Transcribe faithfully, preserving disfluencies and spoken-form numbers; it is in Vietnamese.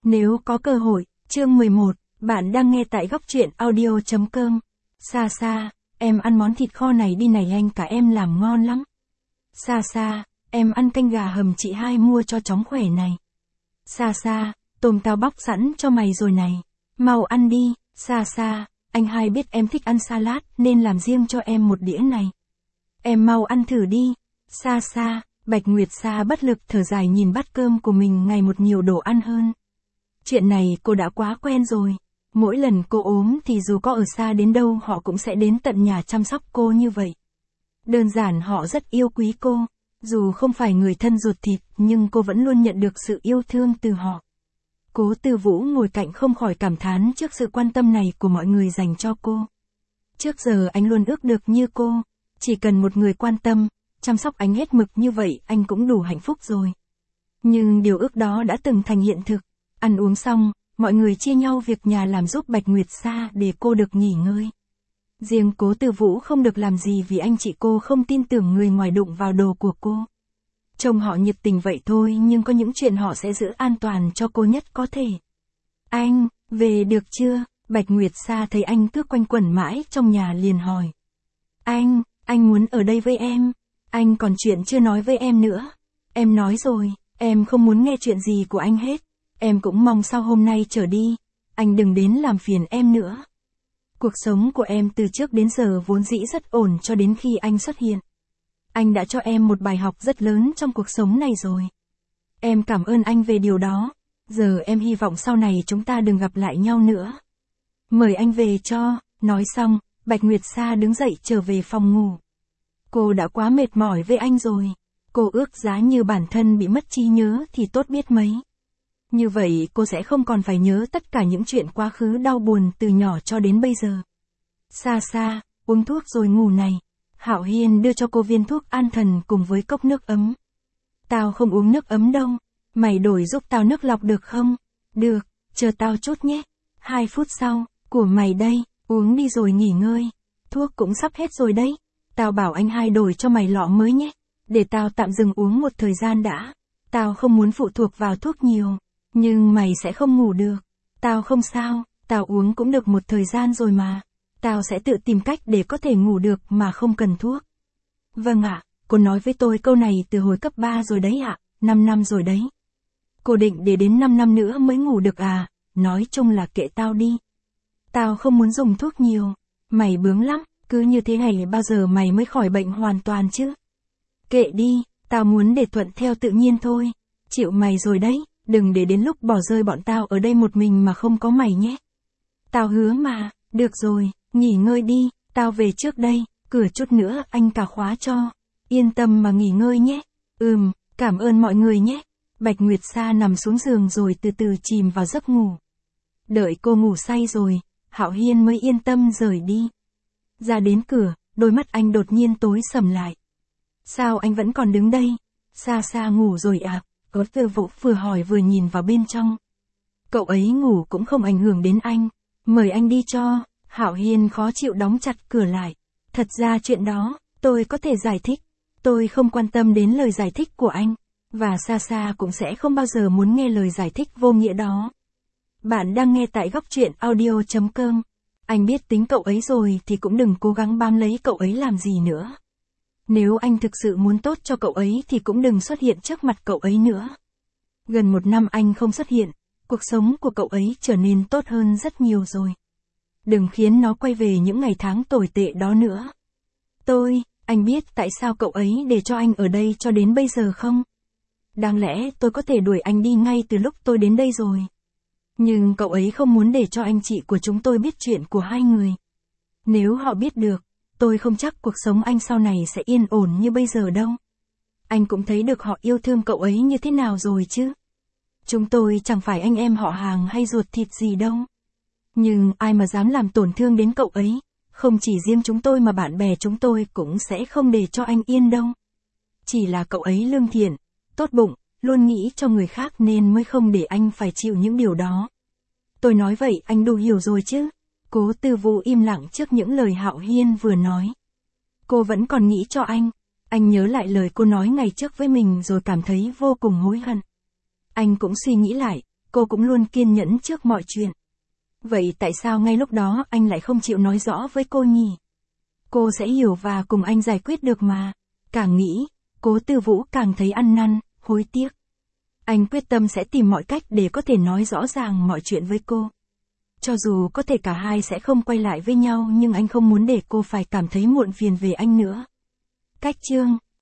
Nếu có cơ hội, chương mười một, bạn đang nghe tại góc truyện audio chấm com. Xa xa, em ăn món thịt kho này đi này anh cả em làm ngon lắm. Xa xa, em ăn canh gà hầm chị hai mua cho chóng khỏe này. Xa xa, tôm tao bóc sẵn cho mày rồi này. Mau ăn đi, xa xa, anh hai biết em thích ăn salad nên làm riêng cho em một đĩa này. Em mau ăn thử đi. Xa xa, Bạch Nguyệt Sa bất lực thở dài nhìn bát cơm của mình ngày một nhiều đồ ăn hơn. Chuyện này cô đã quá quen rồi. Mỗi lần cô ốm thì dù có ở xa đến đâu họ cũng sẽ đến tận nhà chăm sóc cô như vậy. Đơn giản họ rất yêu quý cô. Dù không phải người thân ruột thịt nhưng cô vẫn luôn nhận được sự yêu thương từ họ. Cố Tư Vũ ngồi cạnh không khỏi cảm thán trước sự quan tâm này của mọi người dành cho cô. Trước giờ anh luôn ước được như cô. Chỉ cần một người quan tâm, chăm sóc anh hết mực như vậy anh cũng đủ hạnh phúc rồi. Nhưng điều ước đó đã từng thành hiện thực. Ăn uống xong, mọi người chia nhau việc nhà làm giúp Bạch Nguyệt Sa để cô được nghỉ ngơi. Riêng Cố Tư Vũ không được làm gì vì anh chị cô không tin tưởng người ngoài đụng vào đồ của cô. Trông họ nhiệt tình vậy thôi nhưng có những chuyện họ sẽ giữ an toàn cho cô nhất có thể. Anh, về được chưa? Bạch Nguyệt Sa thấy anh cứ quanh quẩn mãi trong nhà liền hỏi. Anh, anh muốn ở đây với em. Anh còn chuyện chưa nói với em nữa. Em nói rồi, em không muốn nghe chuyện gì của anh hết. Em cũng mong sau hôm nay trở đi, anh đừng đến làm phiền em nữa. Cuộc sống của em từ trước đến giờ vốn dĩ rất ổn cho đến khi anh xuất hiện. Anh đã cho em một bài học rất lớn trong cuộc sống này rồi. Em cảm ơn anh về điều đó. Giờ em hy vọng sau này chúng ta đừng gặp lại nhau nữa. Mời anh về cho. Nói xong, Bạch Nguyệt Sa đứng dậy trở về phòng ngủ. Cô đã quá mệt mỏi với anh rồi. Cô ước giá như bản thân bị mất trí nhớ thì tốt biết mấy. Như vậy cô sẽ không còn phải nhớ tất cả những chuyện quá khứ đau buồn từ nhỏ cho đến bây giờ. Xa xa, uống thuốc rồi ngủ này. Hạo Hiên đưa cho cô viên thuốc an thần cùng với cốc nước ấm. Tao không uống nước ấm đâu. Mày đổi giúp tao nước lọc được không? Được, chờ tao chút nhé. Hai phút sau, của mày đây, uống đi rồi nghỉ ngơi. Thuốc cũng sắp hết rồi đấy. Tao bảo anh hai đổi cho mày lọ mới nhé. Để tao tạm dừng uống một thời gian đã. Tao không muốn phụ thuộc vào thuốc nhiều. Nhưng mày sẽ không ngủ được. Tao không sao, tao uống cũng được một thời gian rồi mà. Tao sẽ tự tìm cách để có thể ngủ được mà không cần thuốc. Vâng ạ, cô nói với tôi câu này từ hồi cấp ba rồi đấy ạ, năm năm rồi đấy. Cô định để đến năm năm nữa mới ngủ được à, nói chung là kệ tao đi. Tao không muốn dùng thuốc nhiều, mày bướng lắm, cứ như thế này bao giờ mày mới khỏi bệnh hoàn toàn chứ. Kệ đi, tao muốn để thuận theo tự nhiên thôi, chịu mày rồi đấy. Đừng để đến lúc bỏ rơi bọn tao ở đây một mình mà không có mày nhé. Tao hứa mà, được rồi, nghỉ ngơi đi, tao về trước đây, cửa chút nữa anh cả khóa cho. Yên tâm mà nghỉ ngơi nhé. Ừm, cảm ơn mọi người nhé. Bạch Nguyệt Sa nằm xuống giường rồi từ từ chìm vào giấc ngủ. Đợi cô ngủ say rồi, Hạo Hiên mới yên tâm rời đi. Ra đến cửa, đôi mắt anh đột nhiên tối sầm lại. Sao anh vẫn còn đứng đây? Xa xa ngủ rồi à? Cố Tư Vũ vừa hỏi vừa nhìn vào bên trong. Cậu ấy ngủ cũng không ảnh hưởng đến anh. Mời anh đi cho. Hạo Hiên khó chịu đóng chặt cửa lại. Thật ra chuyện đó, tôi có thể giải thích. Tôi không quan tâm đến lời giải thích của anh. Và xa xa cũng sẽ không bao giờ muốn nghe lời giải thích vô nghĩa đó. Bạn đang nghe tại góc truyện audio chấm com. Anh biết tính cậu ấy rồi thì cũng đừng cố gắng bám lấy cậu ấy làm gì nữa. Nếu anh thực sự muốn tốt cho cậu ấy thì cũng đừng xuất hiện trước mặt cậu ấy nữa. Gần một năm anh không xuất hiện, cuộc sống của cậu ấy trở nên tốt hơn rất nhiều rồi. Đừng khiến nó quay về những ngày tháng tồi tệ đó nữa. Tôi, anh biết tại sao cậu ấy để cho anh ở đây cho đến bây giờ không? Đáng lẽ tôi có thể đuổi anh đi ngay từ lúc tôi đến đây rồi. Nhưng cậu ấy không muốn để cho anh chị của chúng tôi biết chuyện của hai người. Nếu họ biết được, tôi không chắc cuộc sống anh sau này sẽ yên ổn như bây giờ đâu. Anh cũng thấy được họ yêu thương cậu ấy như thế nào rồi chứ. Chúng tôi chẳng phải anh em họ hàng hay ruột thịt gì đâu. Nhưng ai mà dám làm tổn thương đến cậu ấy, không chỉ riêng chúng tôi mà bạn bè chúng tôi cũng sẽ không để cho anh yên đâu. Chỉ là cậu ấy lương thiện, tốt bụng, luôn nghĩ cho người khác nên mới không để anh phải chịu những điều đó. Tôi nói vậy anh đủ hiểu rồi chứ. Cố Tư Vũ im lặng trước những lời Hạo Hiên vừa nói. Cô vẫn còn nghĩ cho anh. Anh nhớ lại lời cô nói ngày trước với mình rồi cảm thấy vô cùng hối hận. Anh cũng suy nghĩ lại, cô cũng luôn kiên nhẫn trước mọi chuyện. Vậy tại sao ngay lúc đó anh lại không chịu nói rõ với cô nhỉ? Cô sẽ hiểu và cùng anh giải quyết được mà. Càng nghĩ, Cố Tư Vũ càng thấy ăn năn, hối tiếc. Anh quyết tâm sẽ tìm mọi cách để có thể nói rõ ràng mọi chuyện với cô. Cho dù có thể cả hai sẽ không quay lại với nhau nhưng anh không muốn để cô phải cảm thấy muộn phiền về anh nữa. Cách chương